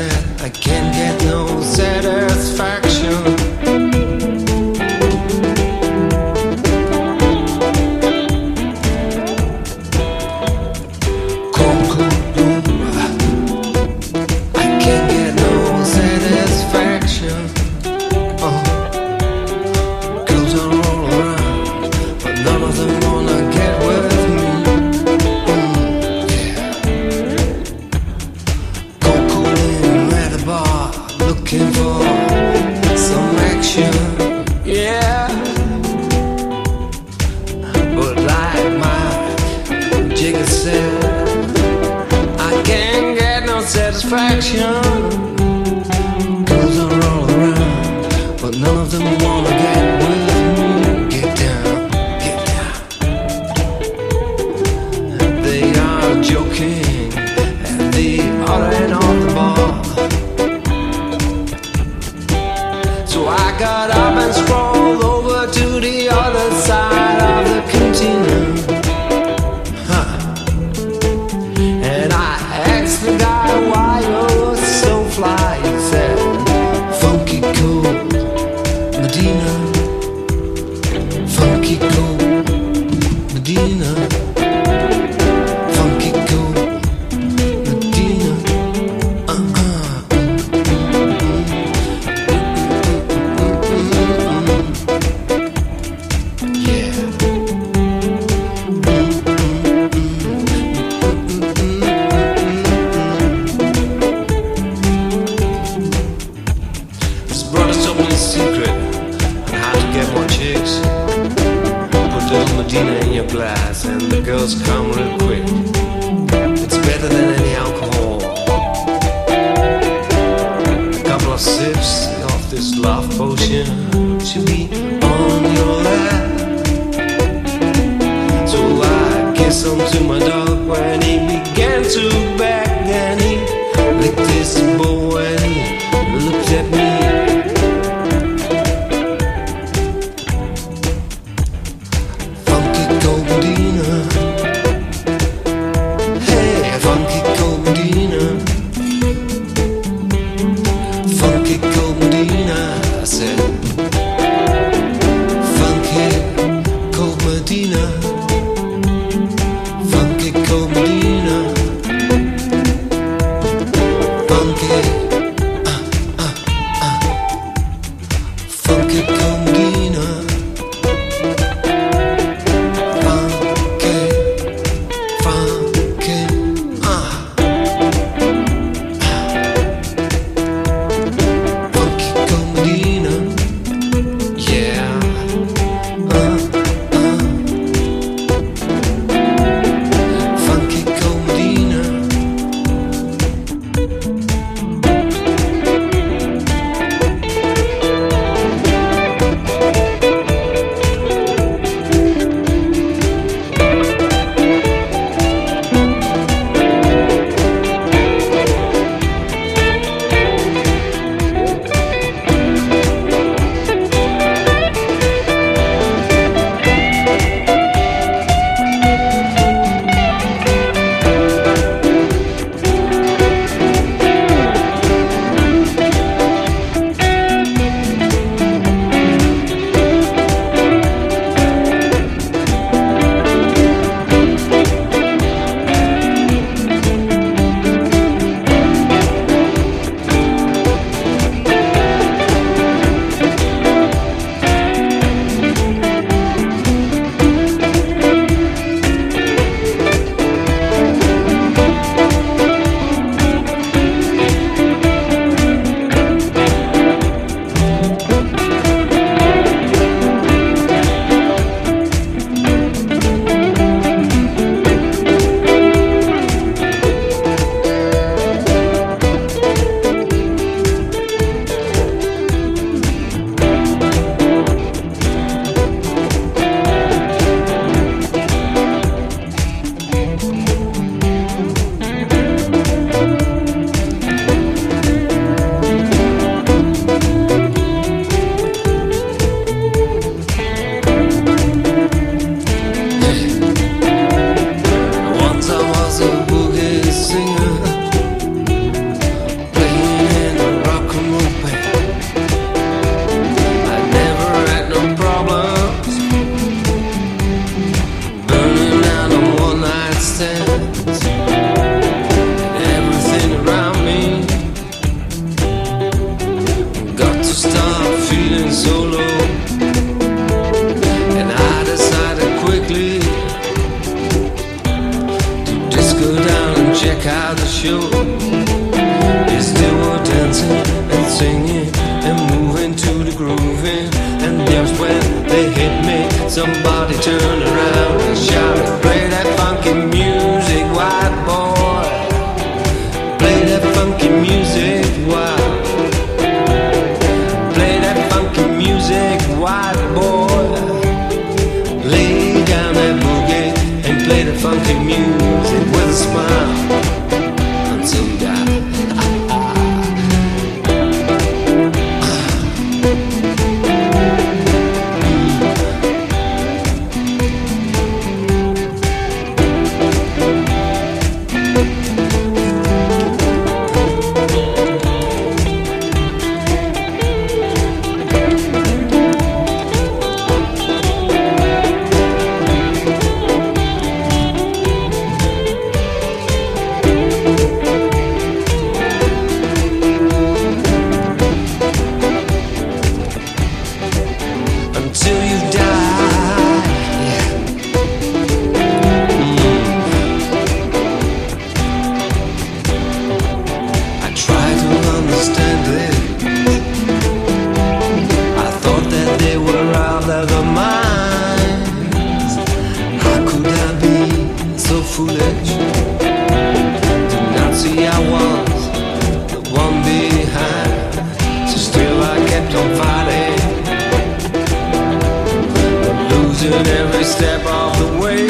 said, I can't get no satisfaction. Looking for some action, yeah. But like my Jigger said, I can't get no satisfaction. Girls are all around, but none of them wanna get with me. Get down, get down. They are joking at the other end of the bar. So I got up and strolled over to the other side of the cantina, and I asked the guy why you're so fly. He said, funky cool Medina, funky cool Medina, funky cool Medina. Secret on how to get more chicks. Put the Medina in your glass and the girls come real quick. It's better than any alcohol. A couple of sips of this love potion should be on your lap. So I kissed him to my dog when he began to back, and he licked his bow and he looked at me. Hey, funky cold Medina, funky cold Medina. I said, funky cold Medina, funky cold Medina, funky. singing and moving to the grooving. And just when they hit me, somebody turned around and shouted, play that funky music, white boy. Play that funky music, white. Play that funky music, white boy. Lay down that boogie and play the funky music with a smile until you die. Until you die, yeah. I try to understand it. I thought that they were out of their minds. How could I be so foolish? Did not see I was the one behind. So still I kept on fighting, losing every step of the way.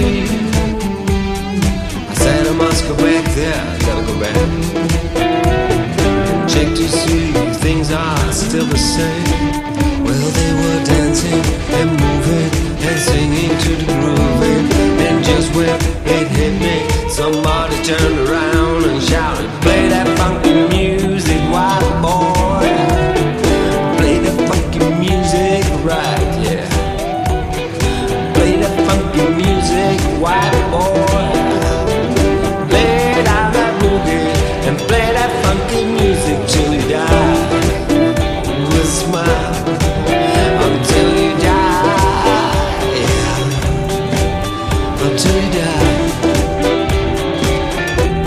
I said I must go back there, gotta go back and check to see if things are still the same. Well, they were dancing and moving and singing to the grooving. And just when it hit me, somebody turned around and shouted, play that funky music, white boy. Play that funky music, right, yeah. Play that funky music, white boy. Lay down that boogie and play that funky music till you die. With a smile until you die, yeah. Until you die.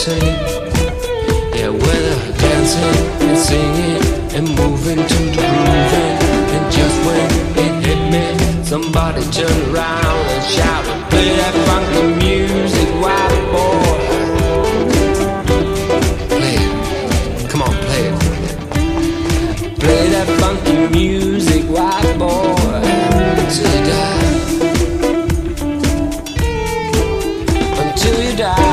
dancing. Yeah, when they're dancing and singing and moving to the grooving. And just when it hit me, somebody turned around and shouted, play that funky music, white boy. Play it. Come on, play it. Play that funky music, white boy, until you die. Until you die.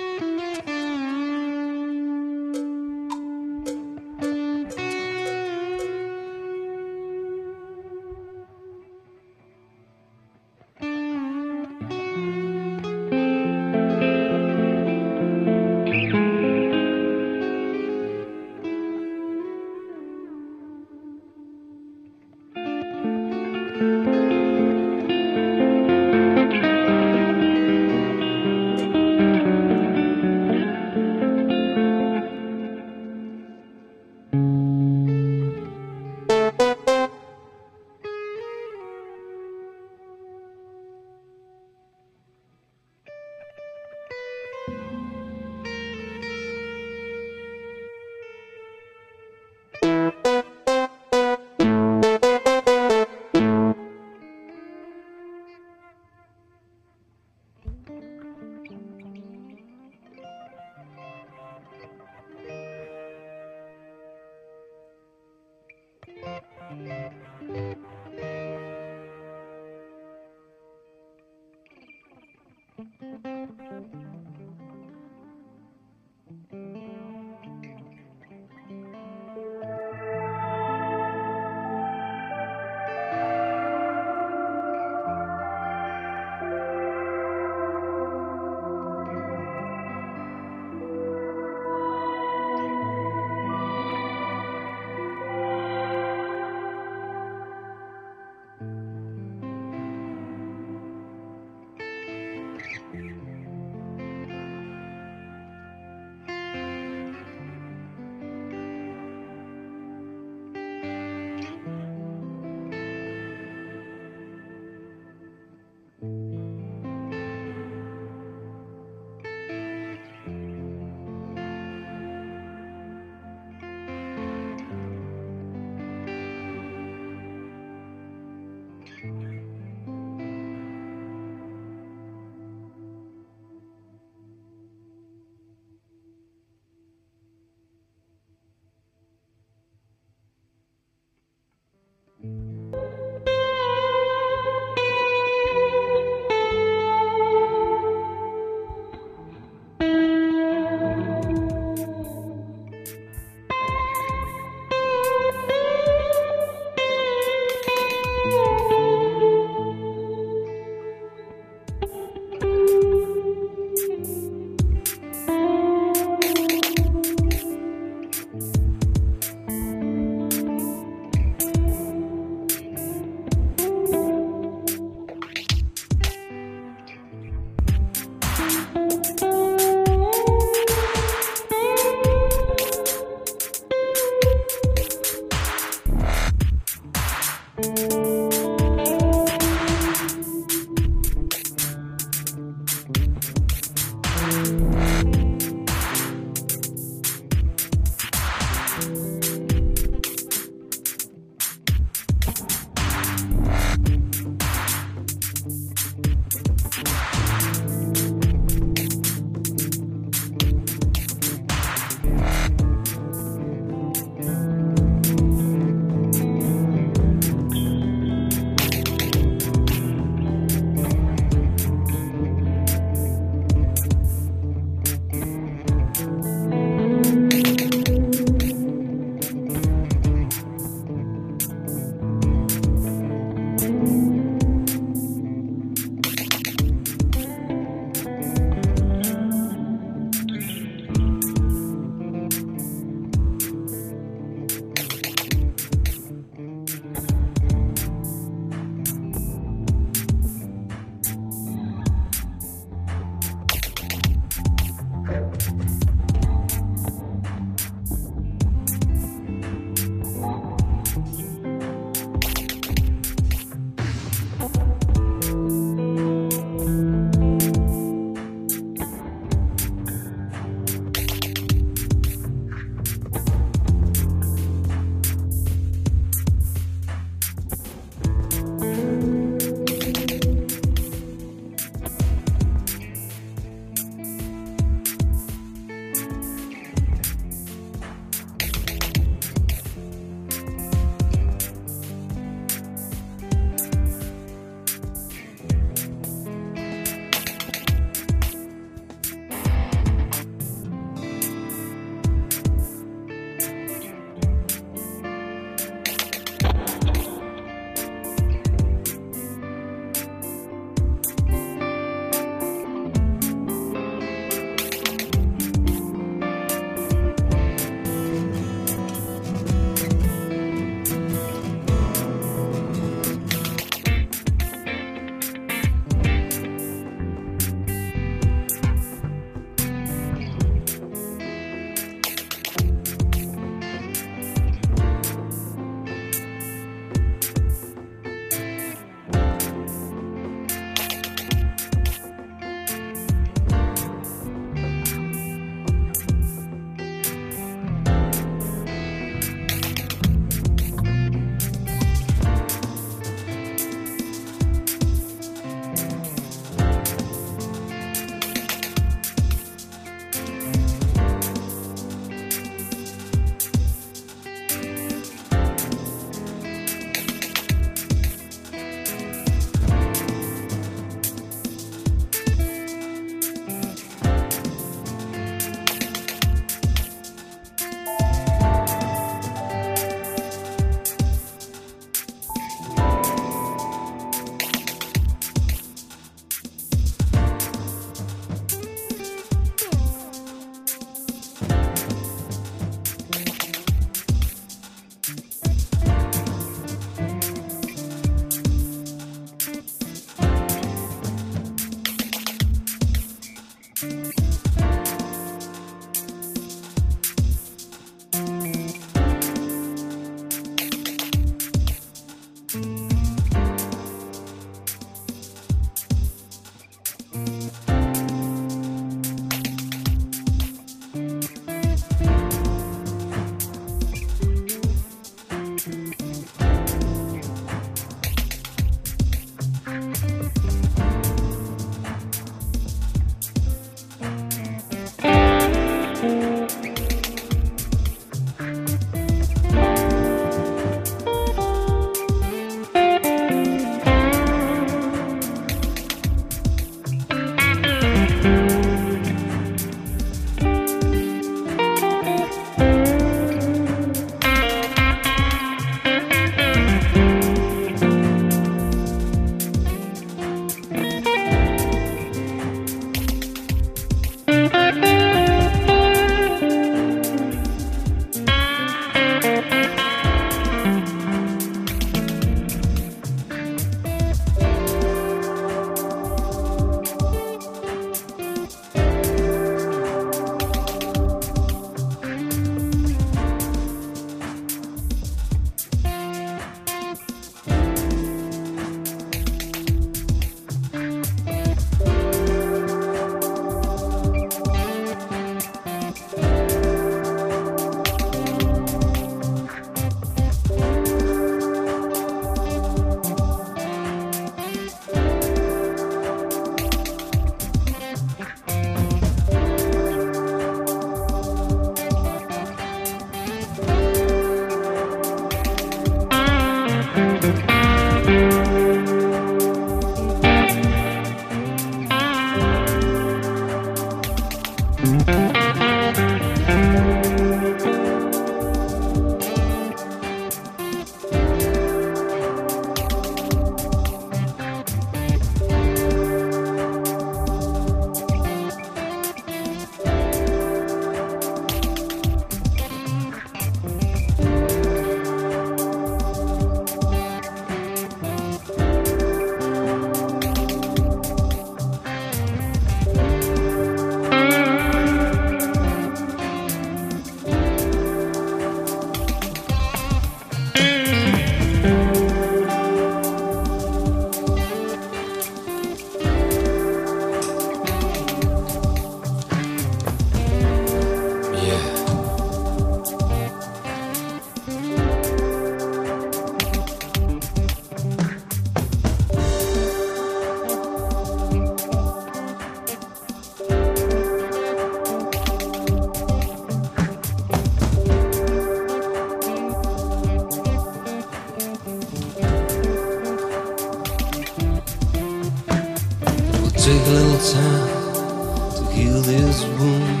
take a little time to heal this wound.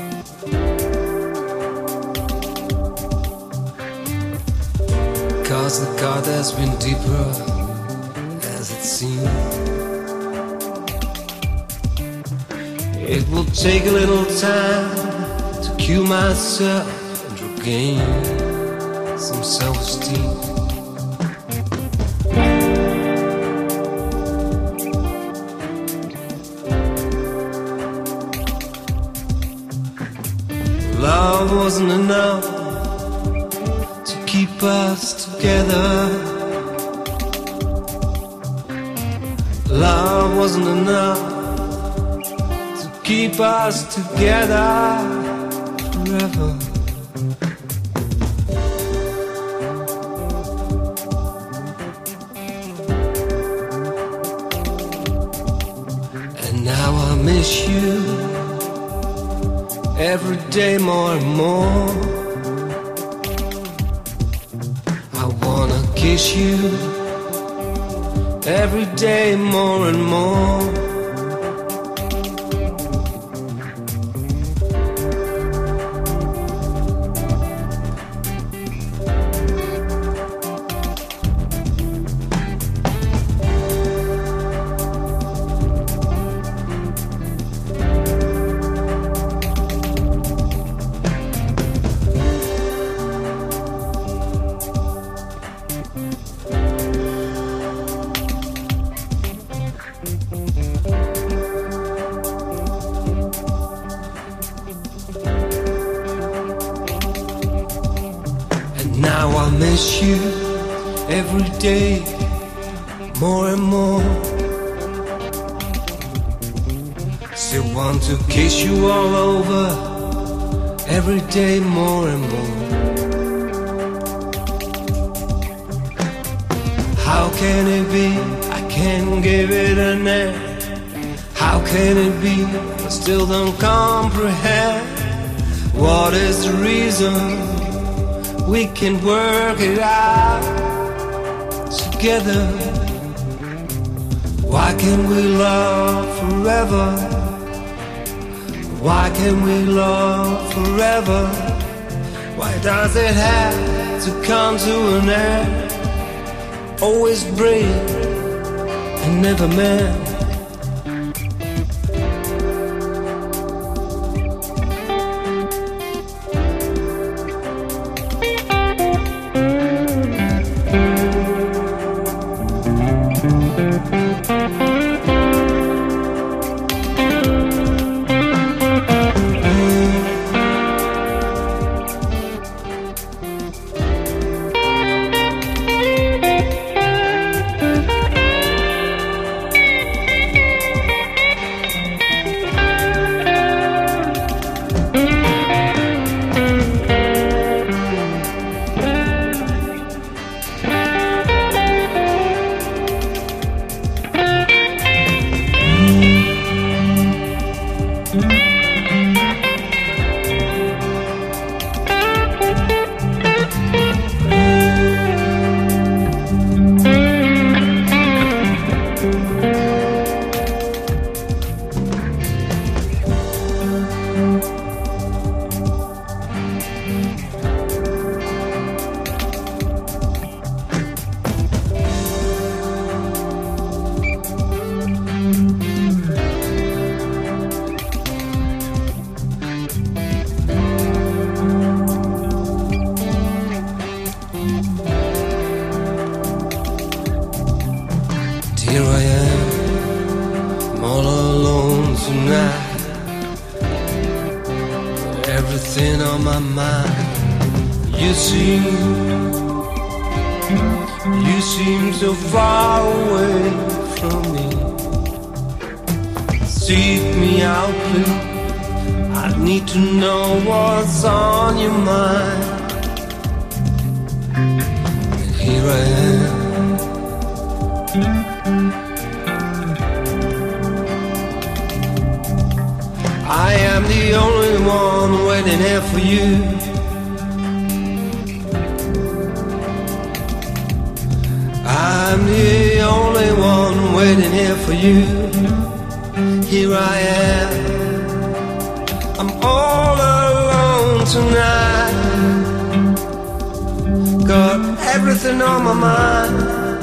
Cause the cut has been deeper as it seems. It will take a little time to cure myself and regain some self-esteem. Love wasn't enough to keep us together. Love wasn't enough to keep us together forever. And now I miss you every day more and more. I wanna kiss you every day more and more. Now I miss you every day more and more. Still want to kiss you all over every day more and more. How can it be I can't give it a name? How can it be I still don't comprehend? What is the reason? We can work it out together. Why can't we love forever? Why can't we love forever? Why does it have to come to an end? Always brave and never man. Here I am, I'm all alone tonight. Everything on my mind. You seem so far away from me. Seek me out, please. I need to know what's on your mind. And here I am. I am the only one waiting here for you. I'm the only one waiting here for you. Here I am, I'm all alone tonight. Got everything on my mind.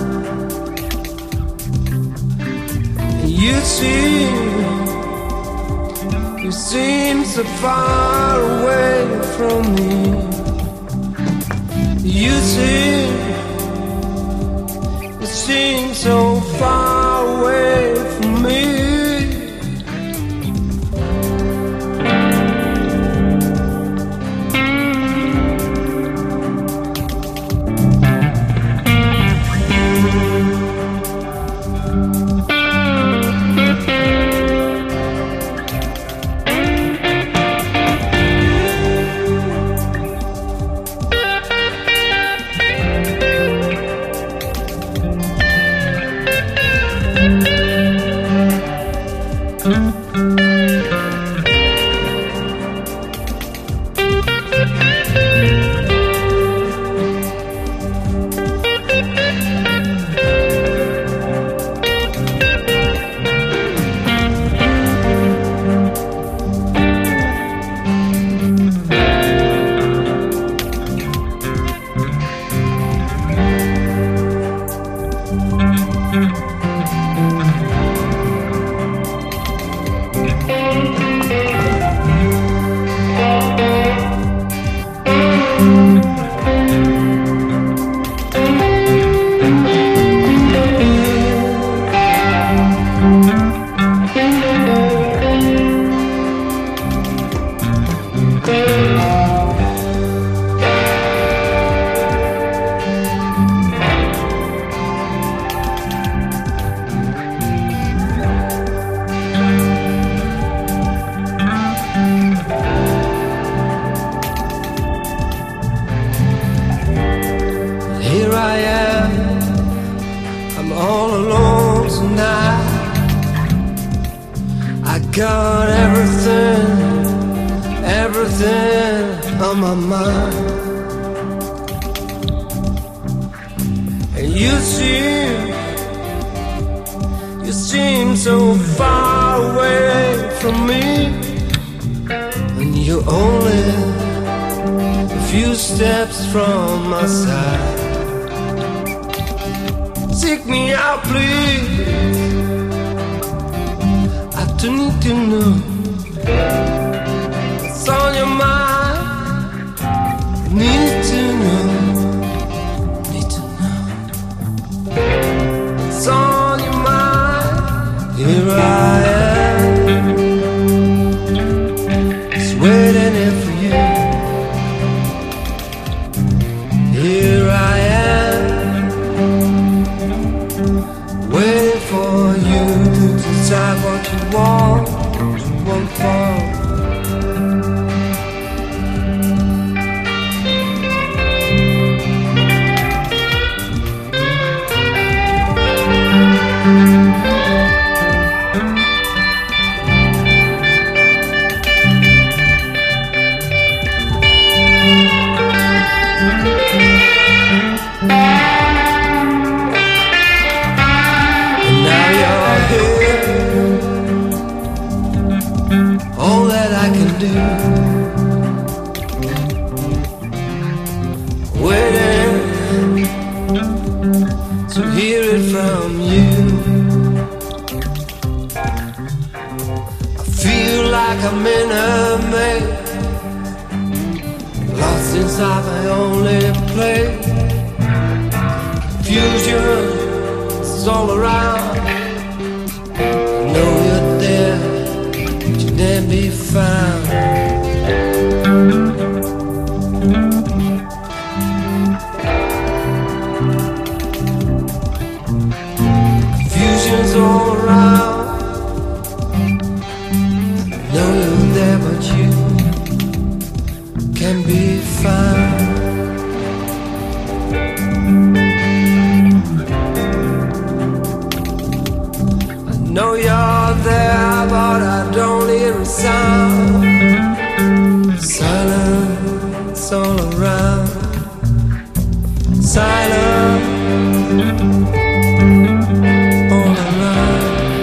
You seem so far away from me. You seem so far away from me. Here I am, I'm all alone tonight. I got everything on my mind. And you seem so far away from me. And you're only a few steps from my side. Take me out, please. I don't need to know what's on your mind. Need to know what's on your mind. Here I am, just waiting here for you. Here I am, waiting for you to decide what you want for. All that I can do, waiting to hear it from you. I feel like I'm in a maze, lost inside my only place. Confusion is all around. I know you're there, then be found. Confusion's all around. Know you're there, but you can be found. I know you're there, but I don't hear a sound. Silence all around. Silence all around.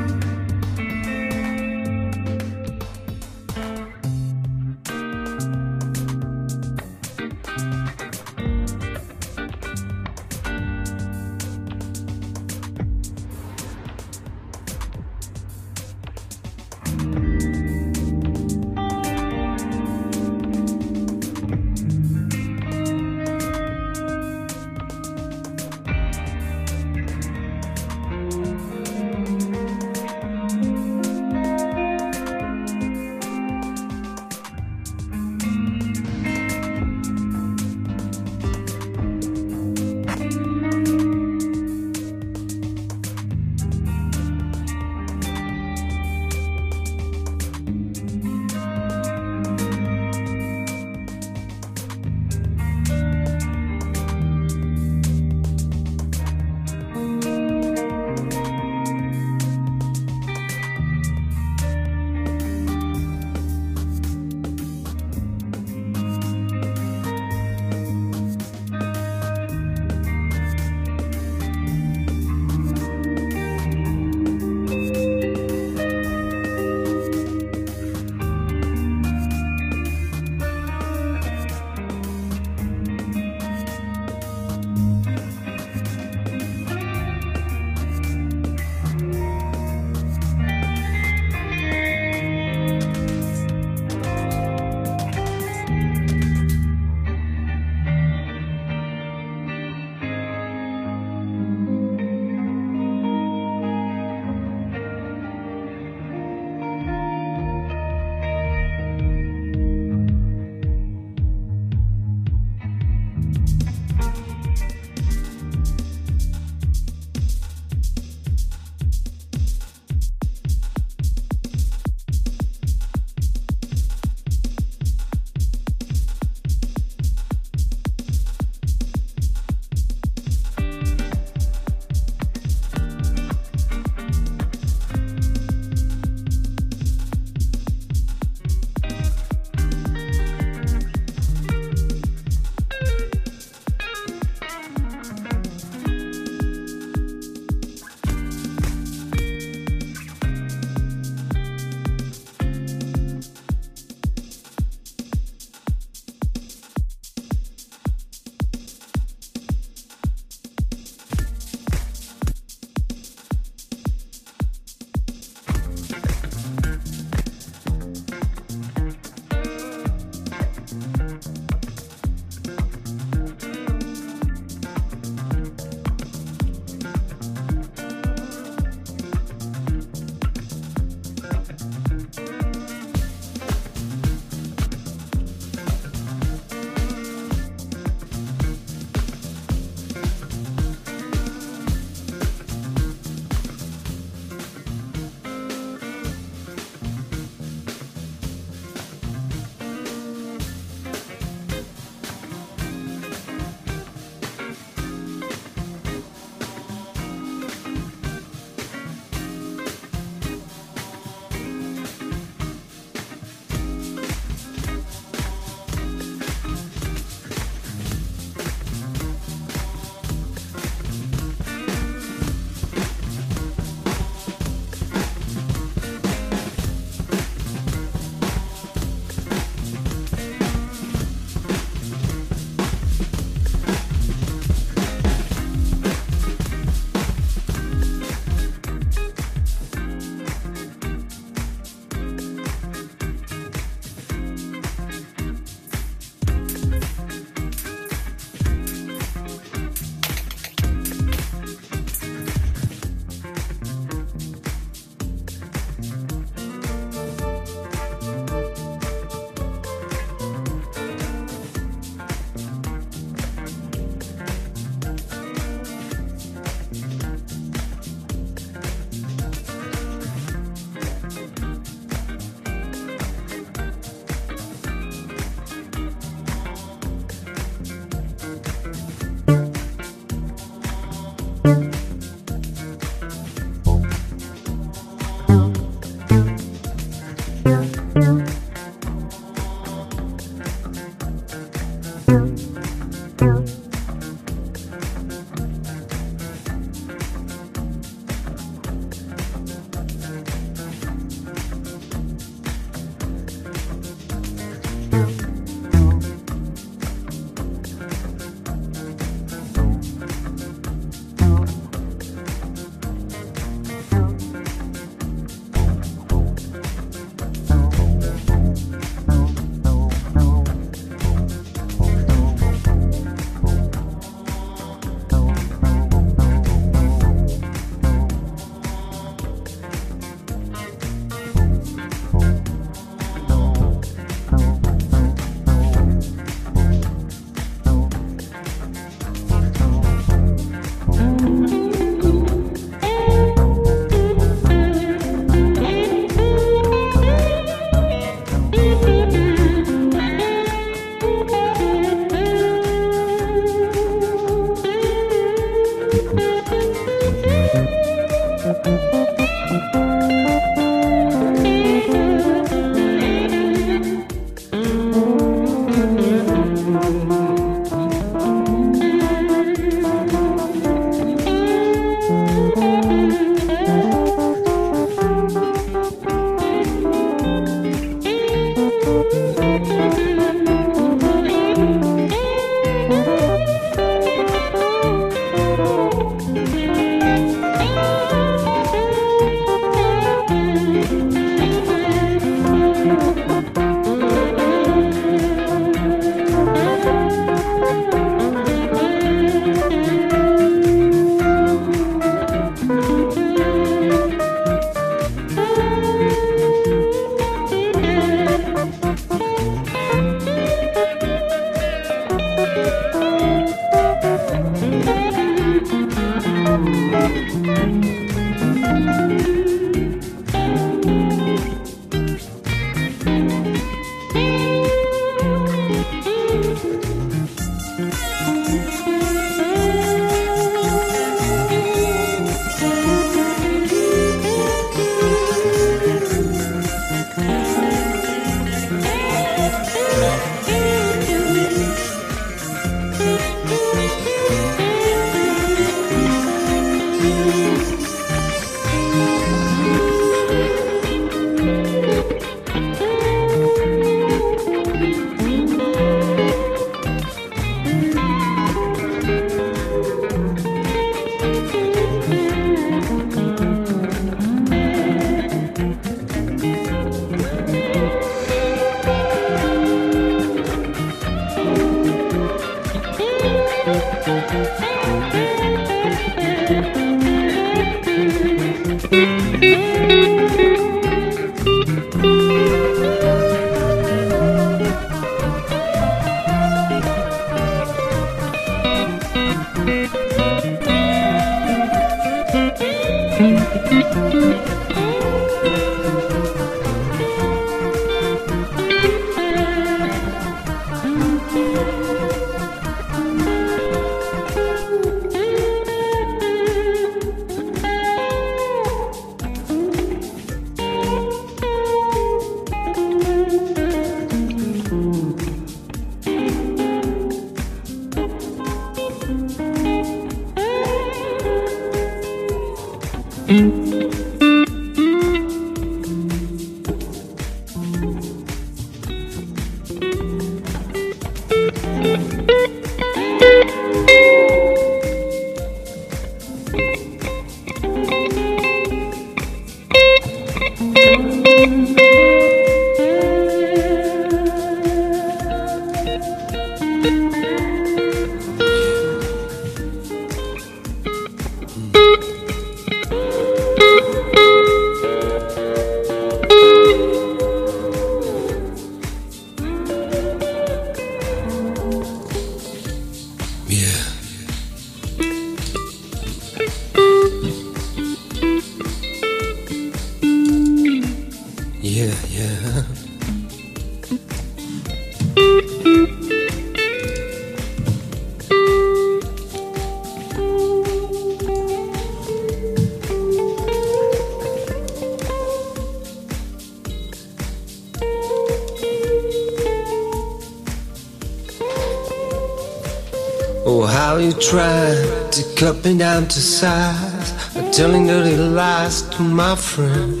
Oh, how you tried to cut me down to size by telling dirty lies to my friend.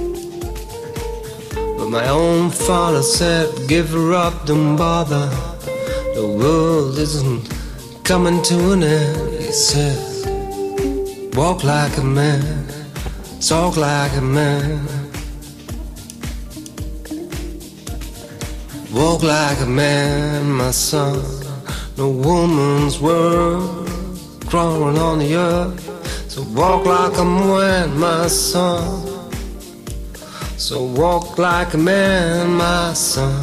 But my own father said, give her up, don't bother. The world isn't coming to an end. He said, walk like a man, talk like a man. Walk like a man, my son. No woman's world crawling on the earth. So walk like a man, my son. So walk like a man, my son.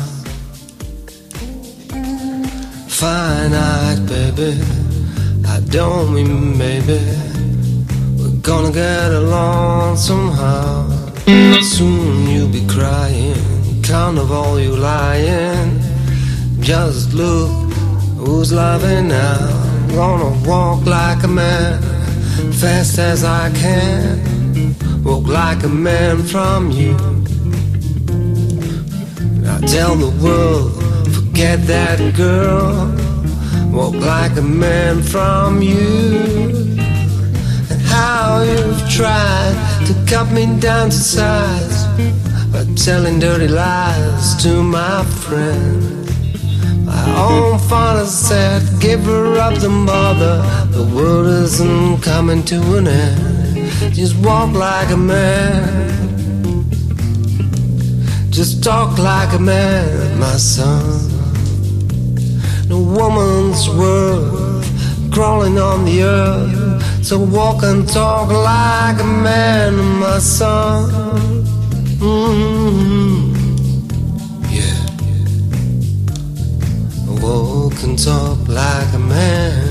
Fine eyed, baby, I don't mean maybe. We're gonna get along somehow. Soon you'll be crying, count of all you lying. Just look who's loving now. I'm gonna walk like a man, fast as I can. Walk like a man from you. I tell the world, forget that girl. Walk like a man from you. And how you've tried to cut me down to size by Telling dirty lies to my friend. My own father said, give her up, don't bother. The world isn't coming to an end. Just walk like a man. Just talk like a man, my son. No woman's worth crawling on the earth. So walk and talk like a man, my son. Yeah. Walk and talk like a man.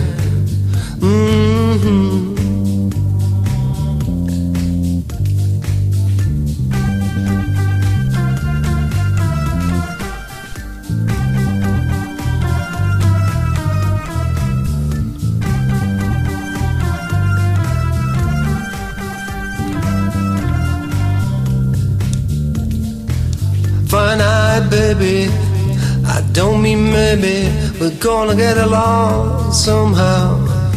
Fine-eyed baby, I don't mean maybe we're gonna get along somehow.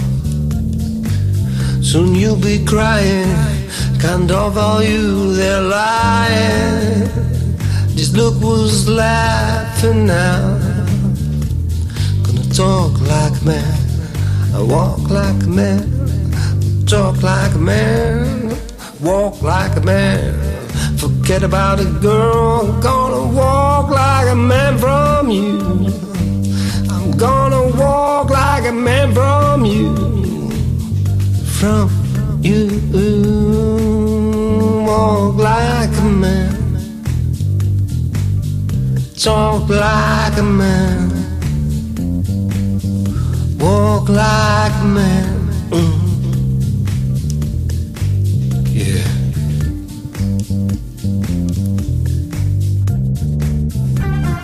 Soon you'll be crying, can't offer you they're lying. This look who's laughing now. Gonna talk like a man, I walk like a man. Talk like a man, walk like a man. Forget about it, girl. I'm gonna walk like a man from you. I'm gonna walk like a man from you. From you. Walk like a man. Talk like a man. Walk like a man.